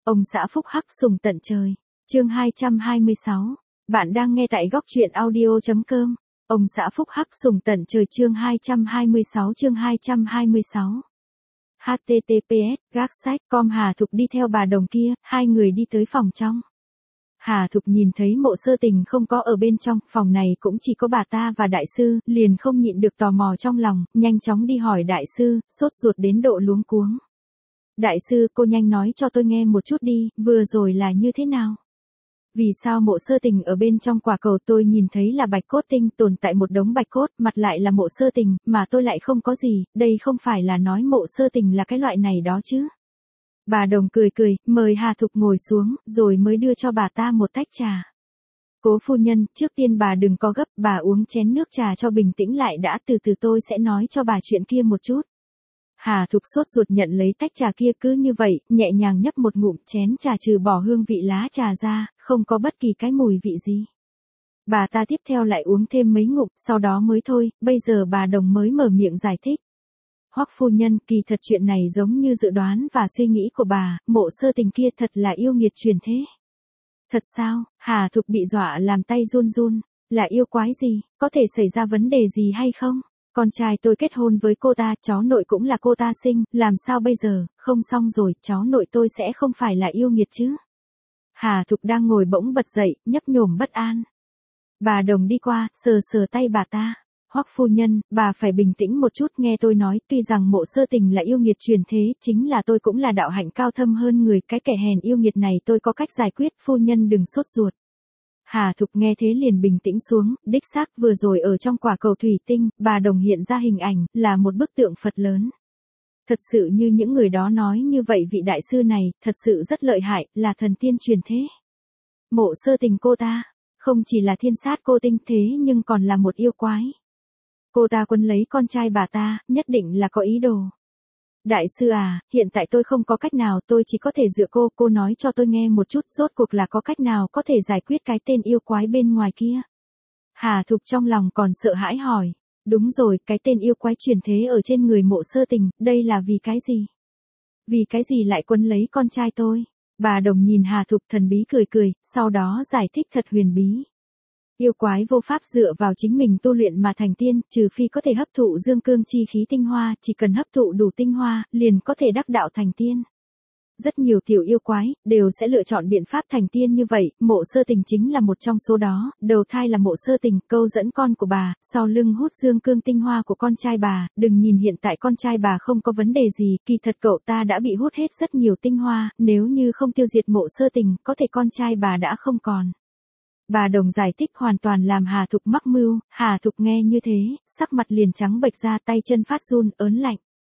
Ông xã phúc hắc sùng tận trời. Chương 226. Bạn đang nghe tại góc truyện audio.com. Ông xã phúc hắc sùng tận trời chương 226. https gác sách com Hà Thục đi theo bà đồng kia, hai người đi tới phòng trong. Hà Thục nhìn thấy Mộ Sơ Tình không có ở bên trong, phòng này cũng chỉ có bà ta và đại sư, liền không nhịn được tò mò trong lòng, nhanh chóng đi hỏi đại sư, sốt ruột đến độ luống cuống. Đại sư, cô nhanh nói cho tôi nghe một chút đi, vừa rồi là như thế nào? Vì sao Mộ Sơ Tình ở bên trong quả cầu tôi nhìn thấy là bạch cốt tinh, tồn tại một đống bạch cốt, mặt lại là Mộ Sơ Tình, mà tôi lại không có gì, đây không phải là nói Mộ Sơ Tình là cái loại này đó chứ? Bà đồng cười cười, mời Hà Thục ngồi xuống, rồi mới đưa cho bà ta một tách trà. Cố phu nhân, trước tiên bà đừng có gấp, bà uống chén nước trà cho bình tĩnh lại đã, từ từ tôi sẽ nói cho bà chuyện kia một chút. Hà Thục sốt ruột nhận lấy tách trà kia, cứ như vậy, nhẹ nhàng nhấp một ngụm, chén trà trừ bỏ hương vị lá trà ra, không có bất kỳ cái mùi vị gì. Bà ta tiếp theo lại uống thêm mấy ngụm, sau đó mới thôi, bây giờ bà đồng mới mở miệng giải thích. Hoắc phu nhân, kỳ thật chuyện này giống như dự đoán và suy nghĩ của bà, Mộ Sơ Tình kia thật là yêu nghiệt truyền thế. Thật sao? Hà Thục bị dọa làm tay run run, là yêu quái gì, có thể xảy ra vấn đề gì hay không? Con trai tôi kết hôn với cô ta, cháu nội cũng là cô ta sinh, làm sao bây giờ, không xong rồi, cháu nội tôi sẽ không phải là yêu nghiệt chứ? Hà Thục đang ngồi bỗng bật dậy, nhấp nhổm bất an. Bà đồng đi qua, sờ sờ tay bà ta. Hoắc phu nhân, bà phải bình tĩnh một chút, nghe tôi nói, tuy rằng Mộ Sơ Tình là yêu nghiệt truyền thế, chính là tôi cũng là đạo hạnh cao thâm hơn người, cái kẻ hèn yêu nghiệt này tôi có cách giải quyết, phu nhân đừng sốt ruột. Hà Thục nghe thế liền bình tĩnh xuống, đích xác vừa rồi ở trong quả cầu thủy tinh, bà đồng hiện ra hình ảnh, là một bức tượng Phật lớn. Thật sự như những người đó nói như vậy, vị đại sư này, thật sự rất lợi hại, là thần tiên truyền thế. Mộ Sơ Tình cô ta, không chỉ là thiên sát cô tinh thế nhưng còn là một yêu quái. Cô ta quấn lấy con trai bà ta, nhất định là có ý đồ. Đại sư à, hiện tại tôi không có cách nào, tôi chỉ có thể dựa cô nói cho tôi nghe một chút, rốt cuộc là có cách nào có thể giải quyết cái tên yêu quái bên ngoài kia. Hà Thục trong lòng còn sợ hãi hỏi, đúng rồi, cái tên yêu quái truyền thế ở trên người Mộ Sơ Tình, đây là vì cái gì? Vì cái gì lại quấn lấy con trai tôi? Bà đồng nhìn Hà Thục thần bí cười cười, sau đó giải thích thật huyền bí. Yêu quái vô pháp dựa vào chính mình tu luyện mà thành tiên, trừ phi có thể hấp thụ dương cương chi khí tinh hoa, chỉ cần hấp thụ đủ tinh hoa, liền có thể đắc đạo thành tiên. Rất nhiều tiểu yêu quái, đều sẽ lựa chọn biện pháp thành tiên như vậy, Mộ Sơ Tình chính là một trong số đó, đầu thai là Mộ Sơ Tình, câu dẫn con của bà, sau lưng hút dương cương tinh hoa của con trai bà, đừng nhìn hiện tại con trai bà không có vấn đề gì, kỳ thật cậu ta đã bị hút hết rất nhiều tinh hoa, nếu như không tiêu diệt Mộ Sơ Tình, có thể con trai bà đã không còn. Bà đồng giải thích hoàn toàn làm Hà Thục mắc mưu, Hà Thục nghe như thế, sắc mặt liền trắng bệch ra, tay chân phát run, ớn lạnh.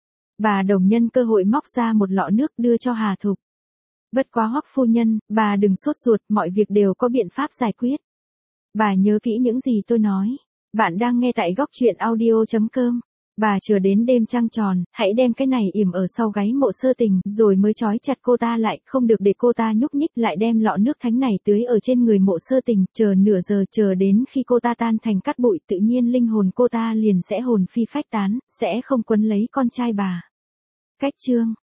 Bà đồng nhân cơ hội móc ra một lọ nước đưa cho Hà Thục. Bất quá Hoắc phu nhân, bà đừng sốt ruột, mọi việc đều có biện pháp giải quyết. Bà nhớ kỹ những gì tôi nói. Bạn đang nghe tại góc truyện audio.com. Bà chờ đến đêm trăng tròn, hãy đem cái này yểm ở sau gáy Mộ Sơ Tình, rồi mới trói chặt cô ta lại, không được để cô ta nhúc nhích, lại đem lọ nước thánh này tưới ở trên người Mộ Sơ Tình, chờ nửa giờ, chờ đến khi cô ta tan thành cát bụi, tự nhiên linh hồn cô ta liền sẽ hồn phi phách tán, sẽ không quấn lấy con trai bà. Cách chương